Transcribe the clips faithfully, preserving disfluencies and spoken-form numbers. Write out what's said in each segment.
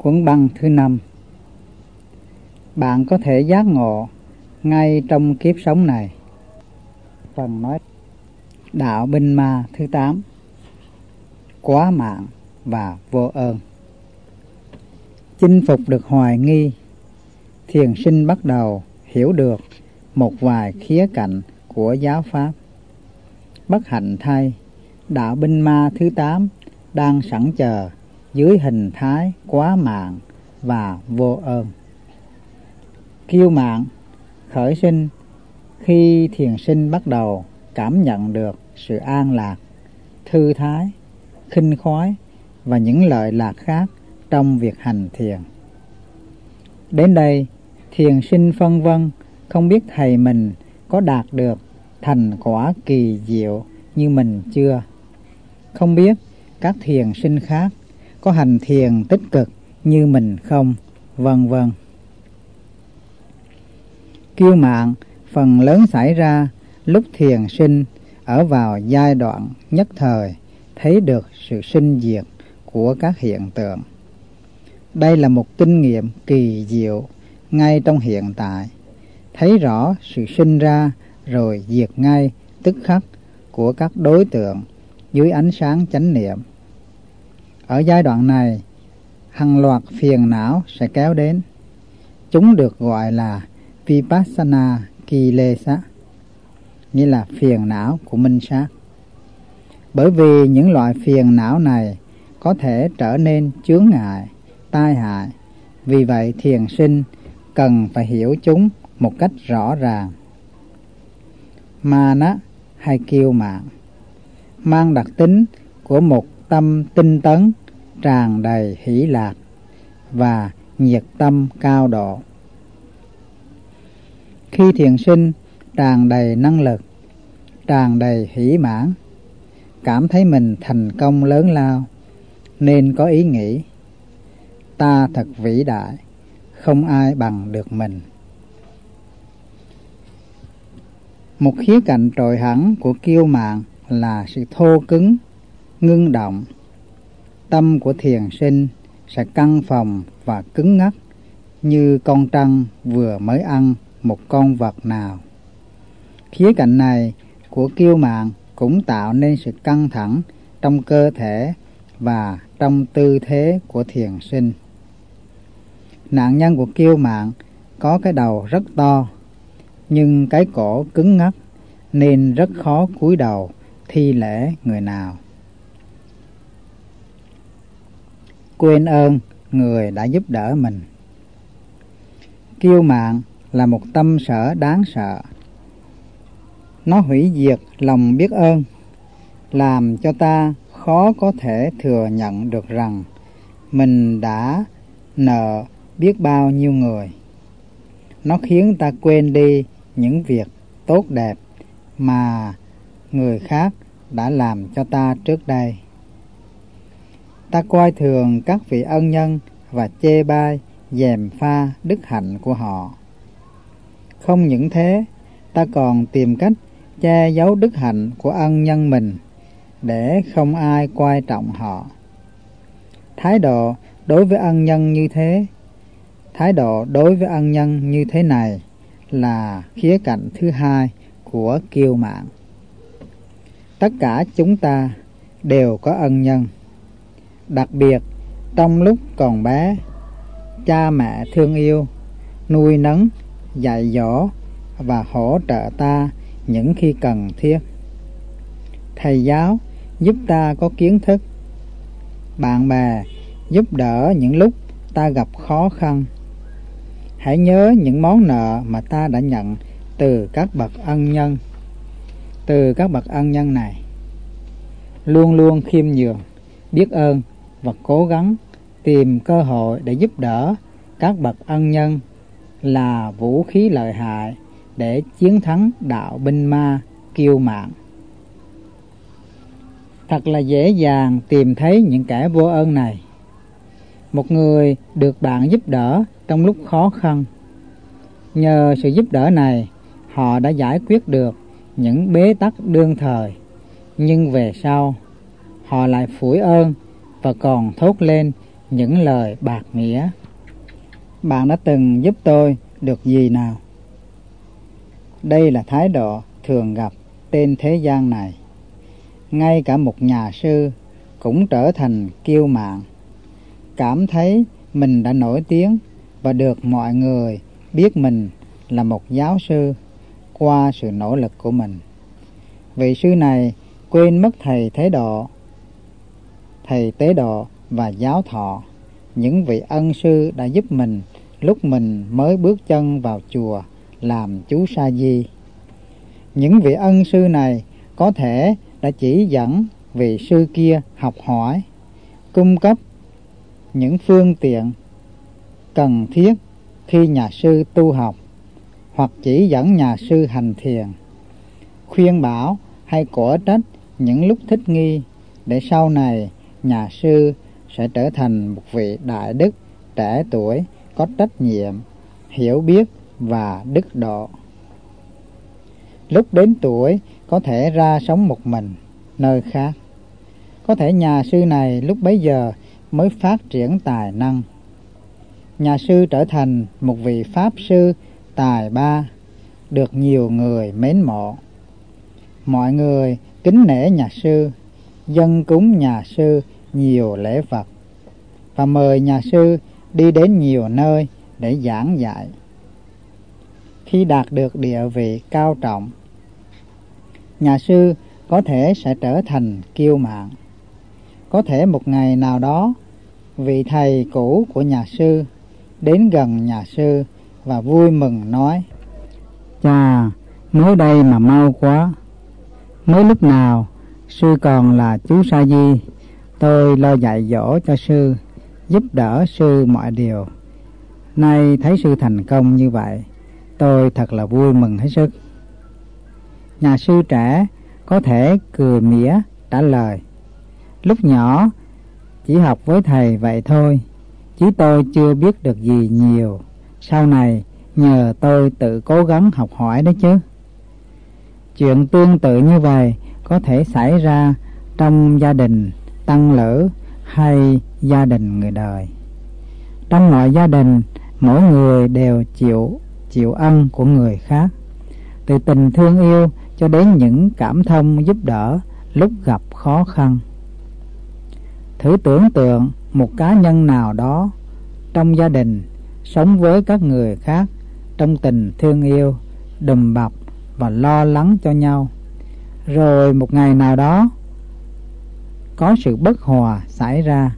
Cuốn băng thứ năm. Bạn có thể giác ngộ ngay trong kiếp sống này. Phần nói đạo binh ma thứ tám. Quá mạng và vô ơn. Chinh phục được hoài nghi, thiền sinh bắt đầu hiểu được một vài khía cạnh của giáo pháp. Bất hạnh thay, đạo binh ma thứ tám đang sẵn chờ dưới hình thái quá mạng và vô ơn. Kiêu mạn khởi sinh khi thiền sinh bắt đầu cảm nhận được sự an lạc, thư thái, khinh khoái và những lợi lạc khác trong việc hành thiền. Đến đây, thiền sinh phân vân không biết thầy mình có đạt được thành quả kỳ diệu như mình chưa, không biết các thiền sinh khác có hành thiền tích cực như mình không, vân vân. Kiêu mạn phần lớn xảy ra lúc thiền sinh ở vào giai đoạn nhất thời thấy được sự sinh diệt của các hiện tượng. Đây là một kinh nghiệm kỳ diệu ngay trong hiện tại, thấy rõ sự sinh ra rồi diệt ngay tức khắc của các đối tượng dưới ánh sáng chánh niệm. Ở giai đoạn này, hàng loạt phiền não sẽ kéo đến. Chúng được gọi là Vipassana Kilesa, nghĩa là phiền não của minh sát. Bởi vì những loại phiền não này có thể trở nên chướng ngại, tai hại, vì vậy thiền sinh cần phải hiểu chúng một cách rõ ràng. Mana hay kiêu mạn mang đặc tính của một tâm tinh tấn tràn đầy hỷ lạc và nhiệt tâm cao độ. Khi thiền sinh tràn đầy năng lực, tràn đầy hỷ mãn, cảm thấy mình thành công lớn lao, nên có ý nghĩ ta thật vĩ đại, không ai bằng được mình. Một khía cạnh trội hẳn của kiêu mạn là sự thô cứng, ngưng động. Tâm của thiền sinh sẽ căng phồng và cứng ngắc như con trăng vừa mới ăn một con vật nào. Khía cạnh này của kiêu mạn cũng tạo nên sự căng thẳng trong cơ thể và trong tư thế của thiền sinh. Nạn nhân của kiêu mạn có cái đầu rất to, nhưng cái cổ cứng ngắc nên rất khó cúi đầu thi lễ người nào. Quên ơn người đã giúp đỡ mình. Kiêu mạn là một tâm sở đáng sợ. Nó hủy diệt lòng biết ơn, làm cho ta khó có thể thừa nhận được rằng mình đã nợ biết bao nhiêu người. Nó khiến ta quên đi những việc tốt đẹp mà người khác đã làm cho ta trước đây. Ta coi thường các vị ân nhân và chê bai, gièm pha đức hạnh của họ. Không những thế, ta còn tìm cách che giấu đức hạnh của ân nhân mình để không ai coi trọng họ. Thái độ đối với ân nhân như thế, thái độ đối với ân nhân như thế này là khía cạnh thứ hai của kiêu mạn. Tất cả chúng ta đều có ân nhân. Đặc biệt trong lúc còn bé, cha mẹ thương yêu, nuôi nấng, dạy dỗ và hỗ trợ ta những khi cần thiết. Thầy giáo giúp ta có kiến thức. Bạn bè giúp đỡ những lúc ta gặp khó khăn. Hãy nhớ những món nợ mà ta đã nhận từ các bậc ân nhân. Từ các bậc ân nhân này, luôn luôn khiêm nhường, biết ơn và cố gắng tìm cơ hội để giúp đỡ các bậc ân nhân là vũ khí lợi hại để chiến thắng đạo binh ma kiêu mạn. Thật là dễ dàng tìm thấy những kẻ vô ơn này. Một người được bạn giúp đỡ trong lúc khó khăn. Nhờ sự giúp đỡ này, họ đã giải quyết được những bế tắc đương thời, nhưng về sau họ lại phủi ơn và còn thốt lên những lời bạc nghĩa. Bạn đã từng giúp tôi được gì nào? Đây là thái độ thường gặp trên thế gian này. Ngay cả một nhà sư cũng trở thành kiêu mạn, cảm thấy mình đã nổi tiếng và được mọi người biết mình là một giáo sư qua sự nỗ lực của mình. Vị sư này quên mất thầy Thế Độ, thầy Tế Độ và giáo thọ, những vị ân sư đã giúp mình lúc mình mới bước chân vào chùa làm chú sa di. Những vị ân sư này có thể đã chỉ dẫn vị sư kia học hỏi, cung cấp những phương tiện cần thiết khi nhà sư tu học, hoặc chỉ dẫn nhà sư hành thiền, khuyên bảo hay cổ trách những lúc thích nghi, để sau này nhà sư sẽ trở thành một vị đại đức trẻ tuổi có trách nhiệm, hiểu biết và đức độ. Lúc đến tuổi có thể ra sống một mình nơi khác. Có thể nhà sư này lúc bấy giờ mới phát triển tài năng. Nhà sư trở thành một vị pháp sư tài ba, được nhiều người mến mộ. Mọi người kính nể nhà sư, dâng cúng nhà sư nhiều lễ vật và mời nhà sư đi đến nhiều nơi để giảng dạy. Khi đạt được địa vị cao trọng, nhà sư có thể sẽ trở thành kiêu mạn. Có thể một ngày nào đó, vị thầy cũ của nhà sư đến gần nhà sư và vui mừng nói: "Chà, mới đây mà mau quá. Mới lúc nào sư còn là chú sa di, tôi lo dạy dỗ cho sư, giúp đỡ sư mọi điều. Nay thấy sư thành công như vậy, tôi thật là vui mừng hết sức." Nhà sư trẻ có thể cười mỉa trả lời: "Lúc nhỏ chỉ học với thầy vậy thôi, chứ tôi chưa biết được gì nhiều. Sau này nhờ tôi tự cố gắng học hỏi đấy chứ." Chuyện tương tự như vậy có thể xảy ra trong gia đình tăng lữ hay gia đình người đời. Trong mọi gia đình, mỗi người đều chịu chịu ân của người khác, từ tình thương yêu cho đến những cảm thông giúp đỡ lúc gặp khó khăn. Thử tưởng tượng một cá nhân nào đó trong gia đình sống với các người khác trong tình thương yêu, đùm bọc và lo lắng cho nhau. Rồi một ngày nào đó có sự bất hòa xảy ra.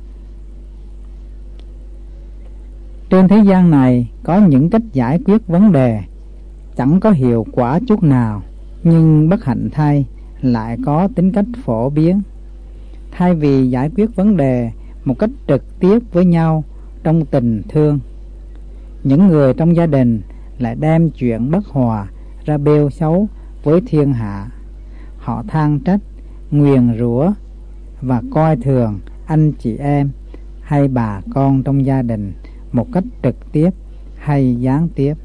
Trên thế gian này có những cách giải quyết vấn đề chẳng có hiệu quả chút nào, nhưng bất hạnh thay lại có tính cách phổ biến. Thay vì giải quyết vấn đề một cách trực tiếp với nhau trong tình thương, những người trong gia đình lại đem chuyện bất hòa ra bêu xấu với thiên hạ. Họ than trách, nguyền rủa và coi thường anh chị em hay bà con trong gia đình một cách trực tiếp hay gián tiếp.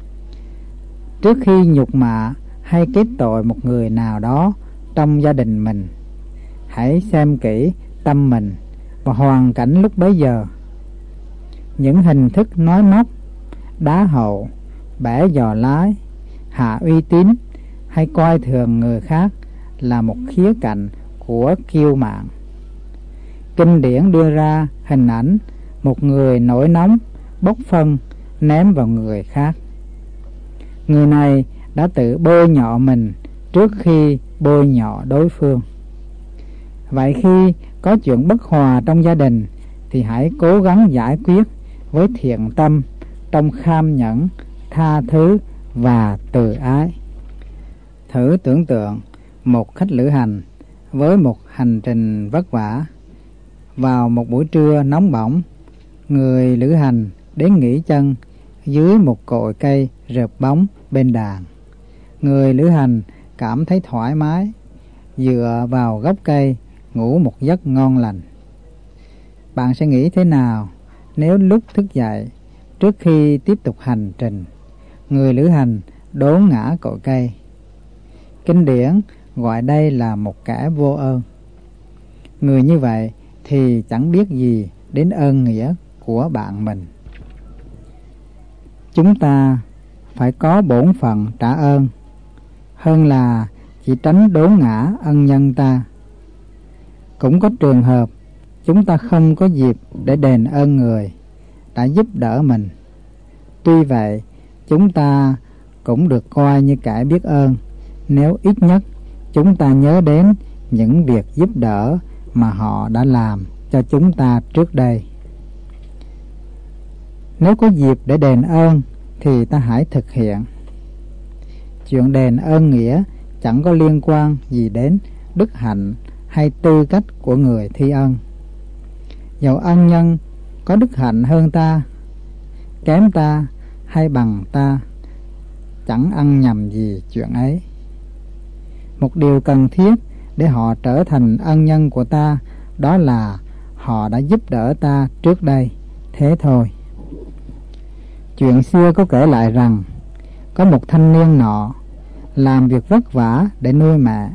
Trước khi nhục mạ hay kết tội một người nào đó trong gia đình mình, hãy xem kỹ tâm mình và hoàn cảnh lúc bấy giờ. Những hình thức nói móc, đá hậu, bẻ giò lái, hạ uy tín hay coi thường người khác là một khía cạnh của kiêu mạn. Kinh điển đưa ra hình ảnh một người nổi nóng, bốc phân, ném vào người khác. Người này đã tự bôi nhọ mình trước khi bôi nhọ đối phương. Vậy khi có chuyện bất hòa trong gia đình thì hãy cố gắng giải quyết với thiện tâm, trong kham nhẫn, tha thứ và từ ái. Thử tưởng tượng một khách lữ hành với một hành trình vất vả. Vào một buổi trưa nóng bỏng, người lữ hành đến nghỉ chân dưới một cội cây rợp bóng bên đàn. Người lữ hành cảm thấy thoải mái, dựa vào gốc cây ngủ một giấc ngon lành. Bạn sẽ nghĩ thế nào nếu lúc thức dậy, trước khi tiếp tục hành trình, người lữ hành đốn ngã cội cây? Kinh điển gọi đây là một kẻ vô ơn. Người như vậy thì chẳng biết gì đến ơn nghĩa của bạn mình. Chúng ta phải có bổn phận trả ơn hơn là chỉ tránh đốn ngã ân nhân ta. Cũng có trường hợp chúng ta không có dịp để đền ơn người đã giúp đỡ mình. Tuy vậy, chúng ta cũng được coi như kẻ biết ơn nếu ít nhất chúng ta nhớ đến những việc giúp đỡ mà họ đã làm cho chúng ta trước đây. Nếu có dịp để đền ơn thì ta hãy thực hiện. Chuyện đền ơn nghĩa chẳng có liên quan gì đến đức hạnh hay tư cách của người thi ân. Dầu ân nhân có đức hạnh hơn ta, kém ta hay bằng ta, chẳng ăn nhầm gì chuyện ấy. Một điều cần thiết để họ trở thành ân nhân của ta đó là họ đã giúp đỡ ta trước đây, thế thôi. Chuyện xưa có kể lại rằng có một thanh niên nọ làm việc vất vả để nuôi mẹ.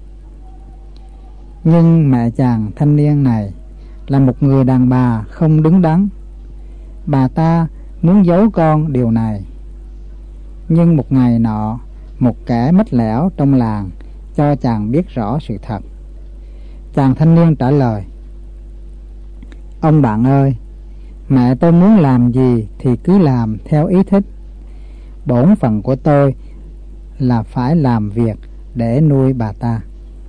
Nhưng mẹ chàng thanh niên này là một người đàn bà không đứng đắn. Bà ta muốn giấu con điều này. Nhưng một ngày nọ, một kẻ mách lẻo trong làng cho chàng biết rõ sự thật. Chàng thanh niên trả lời: "Ông bạn ơi, mẹ tôi muốn làm gì thì cứ làm theo ý thích. Bổn phận của tôi là phải làm việc để nuôi bà ta."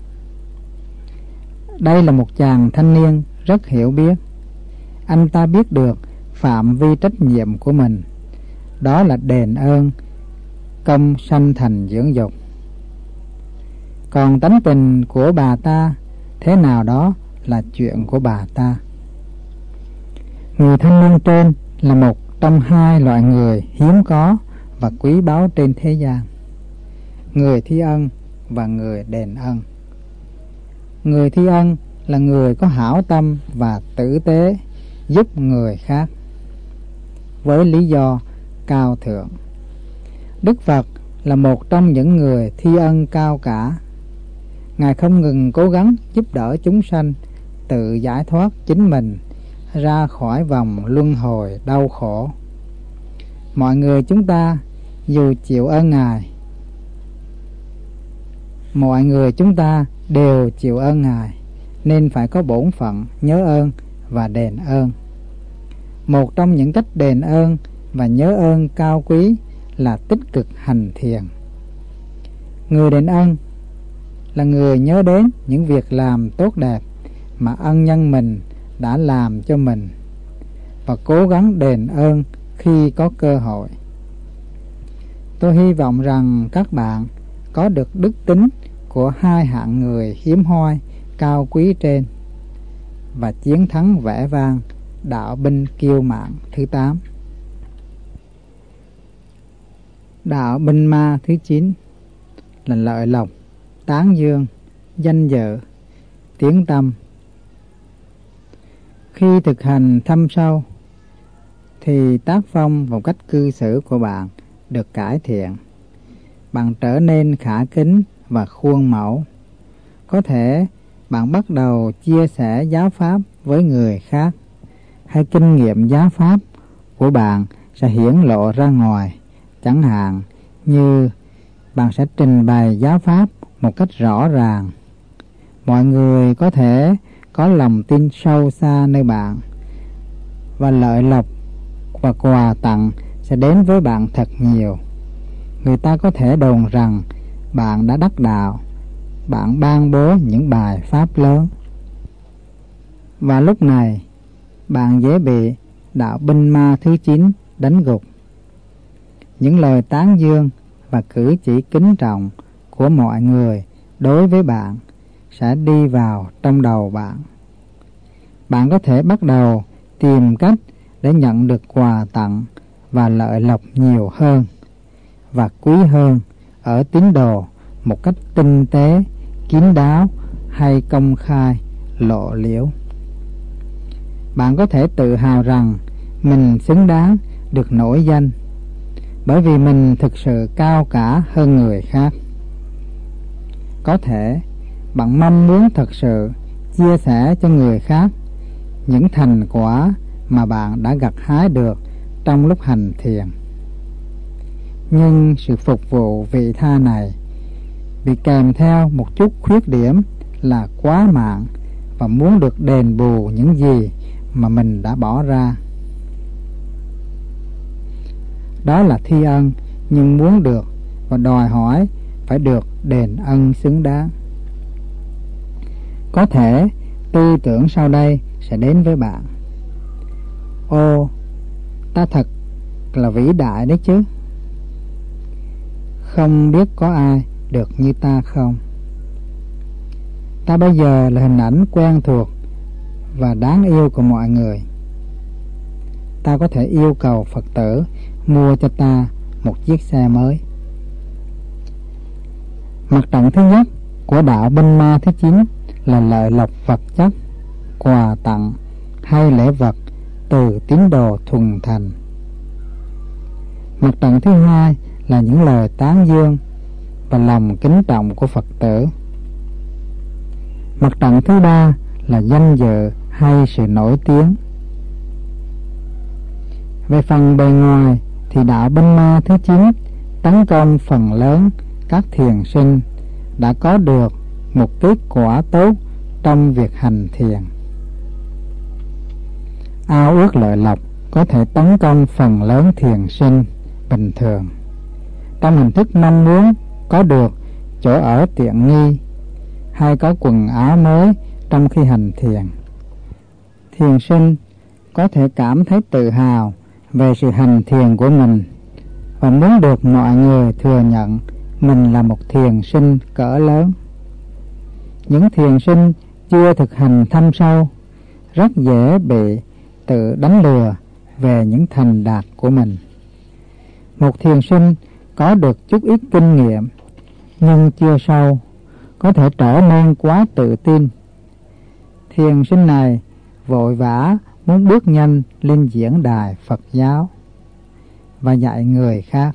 Đây là một chàng thanh niên rất hiểu biết. Anh ta biết được phạm vi trách nhiệm của mình, đó là đền ơn công sanh thành dưỡng dục. Còn tánh tình của bà ta thế nào đó là chuyện của bà ta. Người thanh niên trên là một trong hai loại người hiếm có và quý báu trên thế gian: người thi ân và người đền ân. Người thi ân là người có hảo tâm và tử tế giúp người khác với lý do cao thượng. Đức Phật là một trong những người thi ân cao cả. Ngài không ngừng cố gắng giúp đỡ chúng sanh tự giải thoát chính mình ra khỏi vòng luân hồi đau khổ. Mọi người chúng ta dù chịu ơn Ngài, mọi người chúng ta đều chịu ơn Ngài, nên phải có bổn phận nhớ ơn và đền ơn. Một trong những cách đền ơn và nhớ ơn cao quý là tích cực hành thiền. Người đền ơn là người nhớ đến những việc làm tốt đẹp mà ân nhân mình đã làm cho mình và cố gắng đền ơn khi có cơ hội. Tôi hy vọng rằng các bạn có được đức tính của hai hạng người hiếm hoi cao quý trên và chiến thắng vẻ vang đạo binh kiêu mạn thứ tám. Đạo binh ma thứ chín là lợi lộc, tán dương, danh dự, tiếng tâm. Khi thực hành thâm sâu thì tác phong và cách cư xử của bạn được cải thiện. Bạn trở nên khả kính và khuôn mẫu. Có thể bạn bắt đầu chia sẻ giáo pháp với người khác, hay kinh nghiệm giáo pháp của bạn sẽ hiển lộ ra ngoài. Chẳng hạn như bạn sẽ trình bày giáo pháp một cách rõ ràng. Mọi người có thể có lòng tin sâu xa nơi bạn, và lợi lộc và quà tặng sẽ đến với bạn thật nhiều. Người ta có thể đồn rằng bạn đã đắc đạo, bạn ban bố những bài pháp lớn. Và lúc này bạn dễ bị đạo binh ma thứ chín đánh gục. Những lời tán dương và cử chỉ kính trọng của mọi người đối với bạn sẽ đi vào trong đầu bạn. Bạn có thể bắt đầu tìm cách để nhận được quà tặng và lợi lộc nhiều hơn và quý hơn ở tín đồ một cách tinh tế, kín đáo hay công khai, lộ liễu. Bạn có thể tự hào rằng mình xứng đáng được nổi danh bởi vì mình thực sự cao cả hơn người khác. Có thể bạn mong muốn thật sự chia sẻ cho người khác những thành quả mà bạn đã gặt hái được trong lúc hành thiền. Nhưng sự phục vụ vị tha này bị kèm theo một chút khuyết điểm là quá mạng và muốn được đền bù những gì mà mình đã bỏ ra. Đó là thi ân, nhưng muốn được và đòi hỏi phải được đền ân xứng đáng. Có thể tư tưởng sau đây sẽ đến với bạn: ô, ta thật là vĩ đại đấy chứ, không biết có ai được như ta không. Ta bây giờ là hình ảnh quen thuộc và đáng yêu của mọi người. Ta có thể yêu cầu Phật tử mua cho ta một chiếc xe mới. Mặt trận thứ nhất của đạo Binh Ma thứ chín là lợi lộc vật chất, quà tặng hay lễ vật từ tín đồ thuần thành. Mặt trận thứ hai là những lời tán dương và lòng kính trọng của Phật tử. Mặt trận thứ ba là danh dự hay sự nổi tiếng. Về phần bề ngoài thì đạo Binh Ma thứ chín tấn công phần lớn các thiền sinh đã có được một kết quả tốt trong việc hành thiền. Ao ước lợi lộc có thể tấn công phần lớn thiền sinh bình thường trong hình thức mong muốn có được chỗ ở tiện nghi hay có quần áo mới trong khi hành thiền. Thiền sinh có thể cảm thấy tự hào về sự hành thiền của mình và muốn được mọi người thừa nhận mình là một thiền sinh cỡ lớn. Những thiền sinh chưa thực hành thâm sâu rất dễ bị tự đánh lừa về những thành đạt của mình. Một thiền sinh có được chút ít kinh nghiệm nhưng chưa sâu có thể trở nên quá tự tin. Thiền sinh này vội vã muốn bước nhanh lên diễn đài Phật giáo và dạy người khác.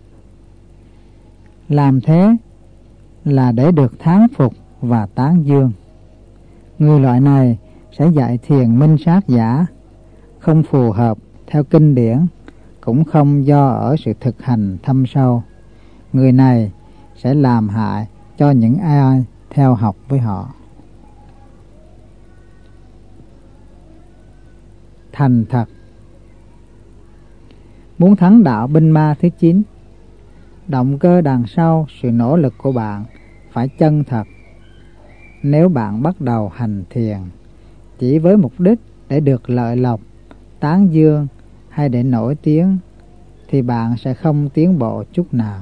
Làm thế là để được thán phục và tán dương. Người loại này sẽ dạy thiền minh sát giả, không phù hợp theo kinh điển, cũng không do ở sự thực hành thâm sâu. Người này sẽ làm hại cho những ai theo học với họ. Thành thật. Muốn thắng đạo Binh Ma thứ chín, động cơ đằng sau sự nỗ lực của bạn phải chân thật. Nếu bạn bắt đầu hành thiền chỉ với mục đích để được lợi lộc, tán dương hay để nổi tiếng thì bạn sẽ không tiến bộ chút nào.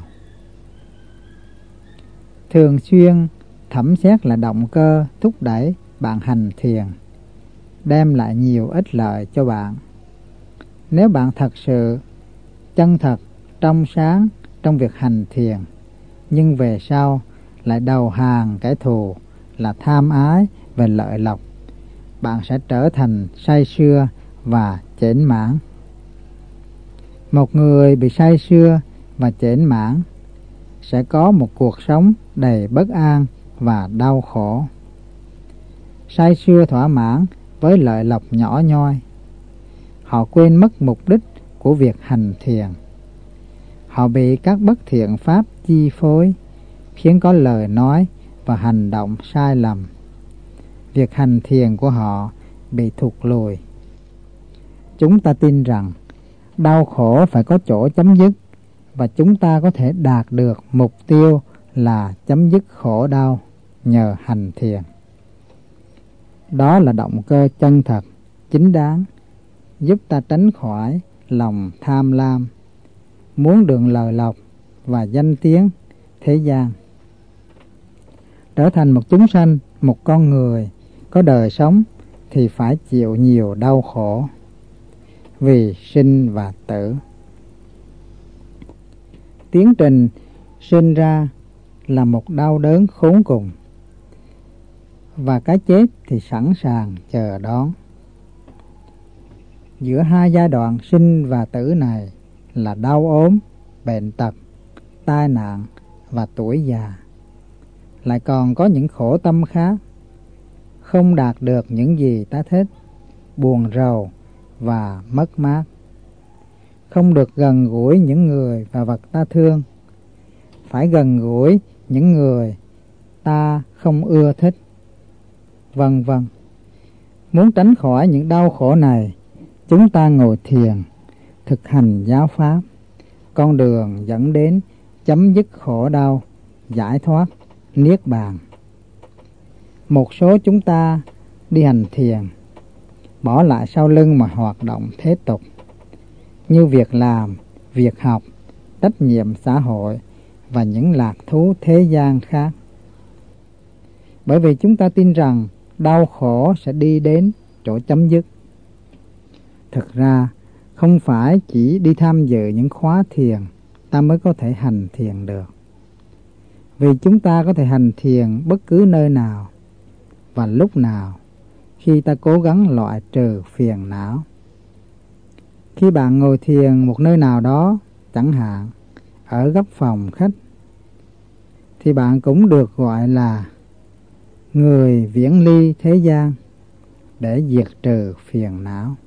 Thường xuyên thẩm xét là động cơ thúc đẩy bạn hành thiền đem lại nhiều ích lợi cho bạn. Nếu bạn thật sự chân thật, trong sáng trong việc hành thiền, nhưng về sau lại đầu hàng kẻ thù là tham ái về lợi lộc, bạn sẽ trở thành say sưa và chểnh mãn. Một người bị say sưa và chểnh mãn sẽ có một cuộc sống đầy bất an và đau khổ. Say sưa thỏa mãn với lợi lộc nhỏ nhoi, họ quên mất mục đích của việc hành thiền. Họ bị các bất thiện pháp chi phối, khiến có lời nói và hành động sai lầm. Việc hành thiền của họ bị thụt lùi. Chúng ta tin rằng đau khổ phải có chỗ chấm dứt và chúng ta có thể đạt được mục tiêu là chấm dứt khổ đau nhờ hành thiền. Đó là động cơ chân thật, chính đáng, giúp ta tránh khỏi lòng tham lam, muốn được lợi lộc và danh tiếng thế gian. Trở thành một chúng sanh, một con người có đời sống thì phải chịu nhiều đau khổ vì sinh và tử. Tiến trình sinh ra là một đau đớn khốn cùng, và cái chết thì sẵn sàng chờ đón. Giữa hai giai đoạn sinh và tử này là đau ốm, bệnh tật, tai nạn và tuổi già. Lại còn có những khổ tâm khác, không đạt được những gì ta thích, buồn rầu và mất mát. Không được gần gũi những người và vật ta thương, phải gần gũi những người ta không ưa thích, vân vân. Muốn tránh khỏi những đau khổ này, chúng ta ngồi thiền, thực hành giáo pháp, con đường dẫn đến chấm dứt khổ đau, giải thoát, niết bàn. Một số chúng ta đi hành thiền, bỏ lại sau lưng mà hoạt động thế tục, như việc làm, việc học, trách nhiệm xã hội và những lạc thú thế gian khác. Bởi vì chúng ta tin rằng đau khổ sẽ đi đến chỗ chấm dứt. Thực ra, không phải chỉ đi tham dự những khóa thiền ta mới có thể hành thiền được. Vì chúng ta có thể hành thiền bất cứ nơi nào và lúc nào khi ta cố gắng loại trừ phiền não. Khi bạn ngồi thiền một nơi nào đó, chẳng hạn ở góc phòng khách, thì bạn cũng được gọi là người viễn ly thế gian để diệt trừ phiền não.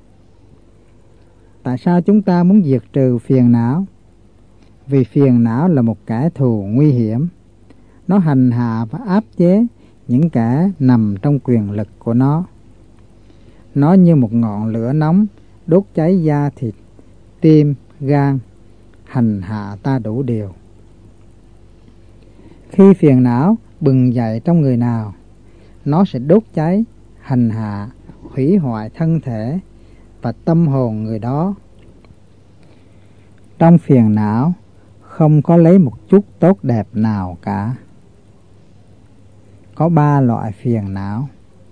Tại sao chúng ta muốn diệt trừ phiền não? Vì phiền não là một kẻ thù nguy hiểm. Nó hành hạ và áp chế những kẻ nằm trong quyền lực của nó. Nó như một ngọn lửa nóng đốt cháy da thịt, tim, gan, hành hạ ta đủ điều. Khi phiền não bừng dậy trong người nào, nó sẽ đốt cháy, hành hạ, hủy hoại thân thể và tâm hồn người đó. Trong phiền não không có lấy một chút tốt đẹp nào cả. Có ba loại phiền não: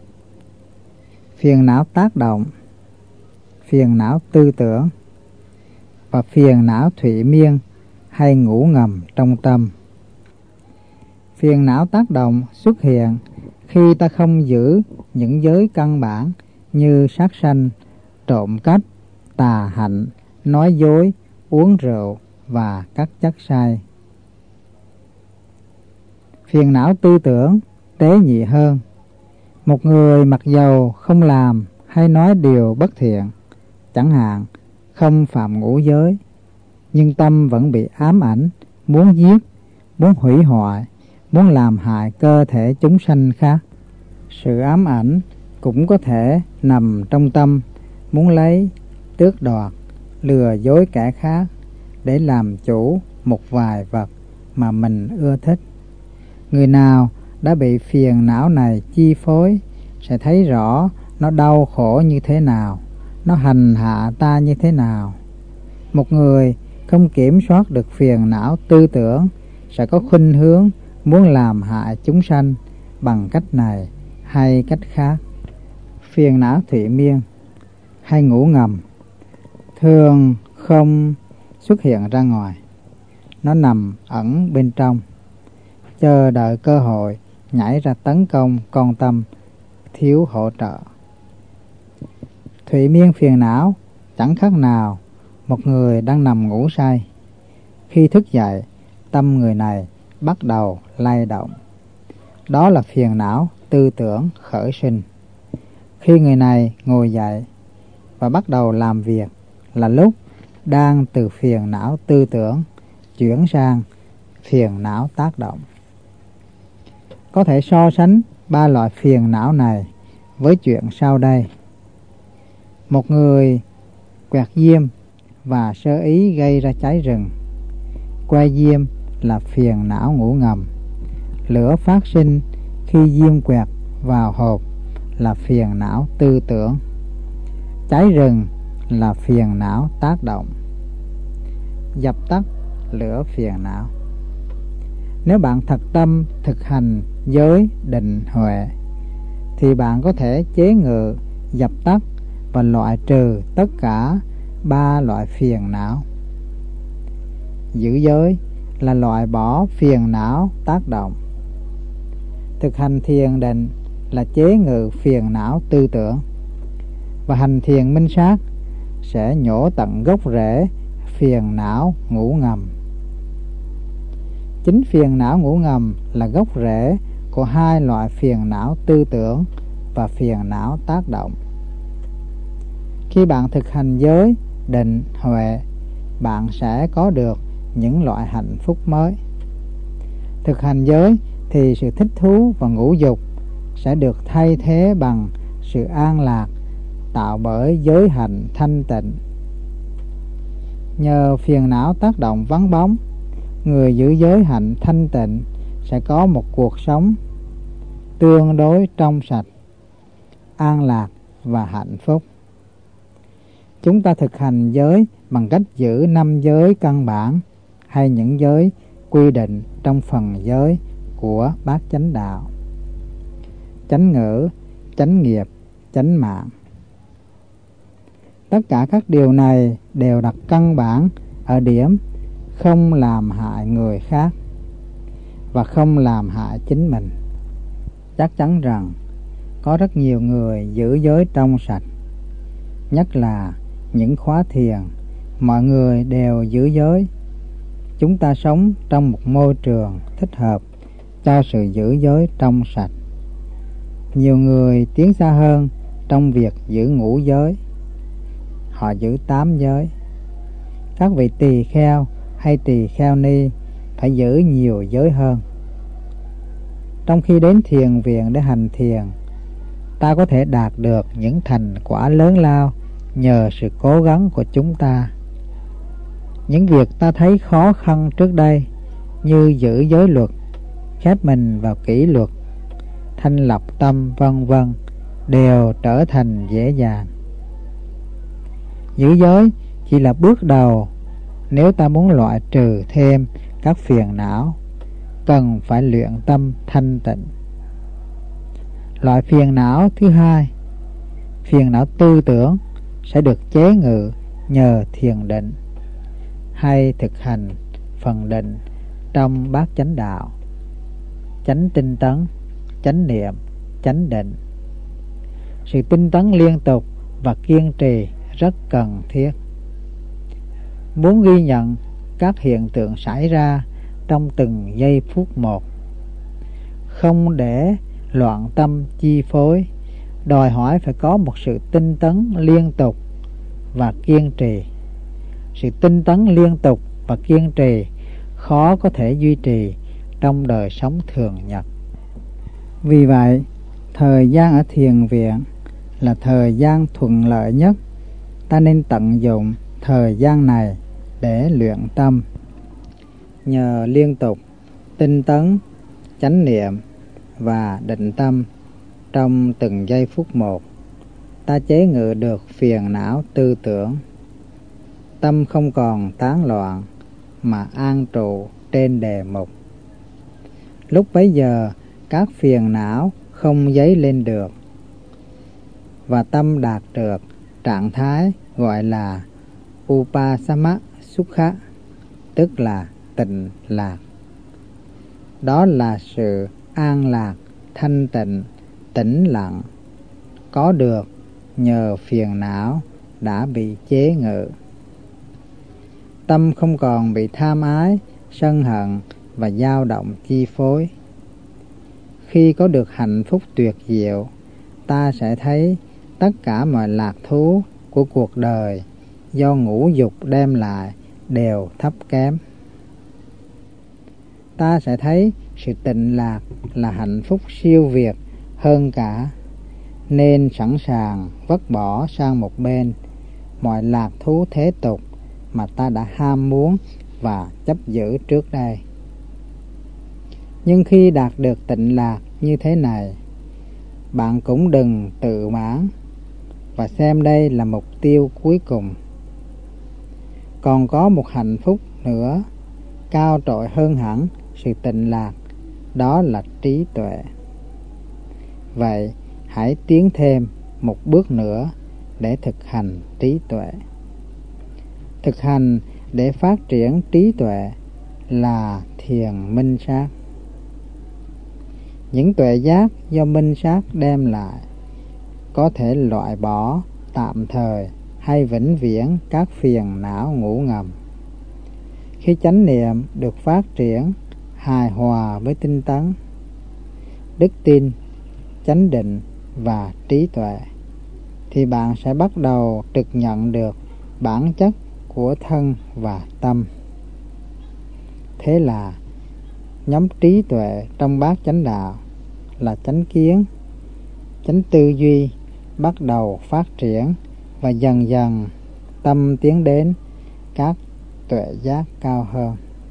phiền não tác động, phiền não tư tưởng và phiền não thụy miên hay ngủ ngầm trong tâm. Phiền não tác động xuất hiện khi ta không giữ những giới căn bản như sát sanh, trộm cắp, tà hạnh, nói dối, uống rượu và các chất say. Phiền não tư tưởng tế nhị hơn. Một người mặc dầu không làm hay nói điều bất thiện, chẳng hạn không phạm ngũ giới, nhưng tâm vẫn bị ám ảnh, muốn giết, muốn hủy hoại, muốn làm hại cơ thể chúng sanh khác. Sự ám ảnh cũng có thể nằm trong tâm, muốn lấy, tước đoạt, lừa dối kẻ khác để làm chủ một vài vật mà mình ưa thích. Người nào đã bị phiền não này chi phối sẽ thấy rõ nó đau khổ như thế nào, nó hành hạ ta như thế nào. Một người không kiểm soát được phiền não tư tưởng sẽ có khuynh hướng muốn làm hại chúng sanh bằng cách này hay cách khác. Phiền não thụy miên hay ngủ ngầm thường không xuất hiện ra ngoài. Nó nằm ẩn bên trong, chờ đợi cơ hội nhảy ra tấn công con tâm thiếu hỗ trợ. Thụy miên phiền não chẳng khác nào một người đang nằm ngủ say. Khi thức dậy, tâm người này bắt đầu lay động. Đó là phiền não tư tưởng khởi sinh. Khi người này ngồi dậy và bắt đầu làm việc là lúc đang từ phiền não tư tưởng chuyển sang phiền não tác động. Có thể so sánh ba loại phiền não này với chuyện sau đây. Một người quẹt diêm và sơ ý gây ra cháy rừng. Que diêm là phiền não ngủ ngầm. Lửa phát sinh khi diêm quẹt vào hộp là phiền não tư tưởng. Cháy rừng là phiền não tác động. Dập tắt lửa phiền não. Nếu bạn thật tâm thực hành giới định huệ thì bạn có thể chế ngự, dập tắt và loại trừ tất cả ba loại phiền não. Giữ giới là loại bỏ phiền não tác động. Thực hành thiền định là chế ngự phiền não tư tưởng. Và hành thiền minh sát sẽ nhổ tận gốc rễ phiền não ngủ ngầm. Chính phiền não ngủ ngầm là gốc rễ của hai loại phiền não tư tưởng và phiền não tác động. Khi bạn thực hành giới, định, huệ, bạn sẽ có được những loại hạnh phúc mới. Thực hành giới thì sự thích thú và ngũ dục sẽ được thay thế bằng sự an lạc tạo bởi giới hạnh thanh tịnh. Nhờ phiền não tác động vắng bóng, người giữ giới hạnh thanh tịnh sẽ có một cuộc sống tương đối trong sạch, an lạc và hạnh phúc. Chúng ta thực hành giới bằng cách giữ năm giới căn bản hay những giới quy định trong phần giới của Bát Chánh Đạo: chánh ngữ, chánh nghiệp, chánh mạng. Tất cả các điều này đều đặt căn bản ở điểm không làm hại người khác và không làm hại chính mình. Chắc chắn rằng có rất nhiều người giữ giới trong sạch, nhất là những khóa thiền, mọi người đều giữ giới. Chúng ta sống trong một môi trường thích hợp cho sự giữ giới trong sạch. Nhiều người tiến xa hơn trong việc giữ ngũ giới. Họ giữ tám giới. Các vị tỳ kheo hay tỳ kheo ni phải giữ nhiều giới hơn. Trong khi đến thiền viện để hành thiền, ta có thể đạt được những thành quả lớn lao nhờ sự cố gắng của chúng ta. Những việc ta thấy khó khăn trước đây như giữ giới luật, khép mình vào kỷ luật, thanh lọc tâm vân vân đều trở thành dễ dàng. Giữ giới chỉ là bước đầu. Nếu ta muốn loại trừ thêm các phiền não, cần phải luyện tâm thanh tịnh. Loại phiền não thứ hai, phiền não tư tưởng, sẽ được chế ngự nhờ thiền định hay thực hành phần định trong Bát Chánh Đạo: chánh tinh tấn, chánh niệm, chánh định. Sự tinh tấn liên tục và kiên trì rất cần thiết. Muốn ghi nhận các hiện tượng xảy ra trong từng giây phút một, không để loạn tâm chi phối, đòi hỏi phải có một sự tinh tấn liên tục và kiên trì. Sự tinh tấn liên tục và kiên trì khó có thể duy trì trong đời sống thường nhật. Vì vậy, thời gian ở thiền viện là thời gian thuận lợi nhất. Ta nên tận dụng thời gian này để luyện tâm. Nhờ liên tục tinh tấn, chánh niệm và định tâm trong từng giây phút một, ta chế ngự được phiền não tư tưởng. Tâm không còn tán loạn mà an trụ trên đề mục. Lúc bấy giờ các phiền não không dấy lên được và tâm đạt được trạng thái gọi là Upasama Sukha, tức là tịnh lạc. Đó là sự an lạc, thanh tịnh, tĩnh lặng có được nhờ phiền não đã bị chế ngự. Tâm không còn bị tham ái, sân hận và dao động chi phối. Khi có được hạnh phúc tuyệt diệu, ta sẽ thấy tất cả mọi lạc thú của cuộc đời do ngũ dục đem lại đều thấp kém. Ta sẽ thấy sự tịnh lạc là hạnh phúc siêu việt hơn cả, nên sẵn sàng vứt bỏ sang một bên mọi lạc thú thế tục mà ta đã ham muốn và chấp giữ trước đây. Nhưng khi đạt được tịnh lạc như thế này, bạn cũng đừng tự mãn và xem đây là mục tiêu cuối cùng. Còn có một hạnh phúc nữa cao trội hơn hẳn sự tịnh lạc, đó là trí tuệ. Vậy hãy tiến thêm một bước nữa để thực hành trí tuệ. Thực hành để phát triển trí tuệ là thiền minh sát. Những tuệ giác do minh sát đem lại có thể loại bỏ tạm thời hay vĩnh viễn các phiền não ngủ ngầm. Khi chánh niệm được phát triển hài hòa với tinh tấn, đức tin, chánh định và trí tuệ, thì bạn sẽ bắt đầu trực nhận được bản chất của thân và tâm. Thế là nhóm trí tuệ trong bát chánh đạo là chánh kiến, chánh tư duy bắt đầu phát triển, và dần dần tâm tiến đến các tuệ giác cao hơn.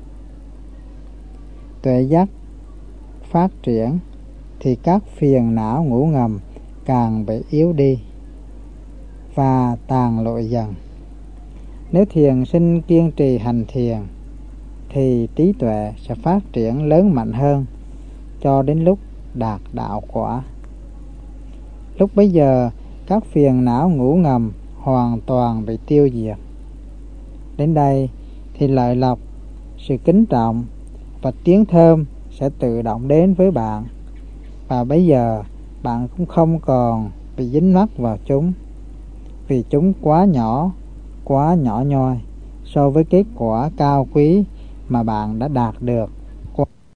Tuệ giác phát triển thì các phiền não ngủ ngầm càng bị yếu đi và tàn lụi dần. Nếu thiền sinh kiên trì hành thiền thì trí tuệ sẽ phát triển lớn mạnh hơn cho đến lúc đạt đạo quả. Lúc bấy giờ các phiền não ngủ ngầm hoàn toàn bị tiêu diệt. Đến đây thì lợi lộc, sự kính trọng và tiếng thơm sẽ tự động đến với bạn, và bây giờ bạn cũng không còn bị dính mắc vào chúng, vì chúng quá nhỏ, quá nhỏ nhoi so với kết quả cao quý mà bạn đã đạt được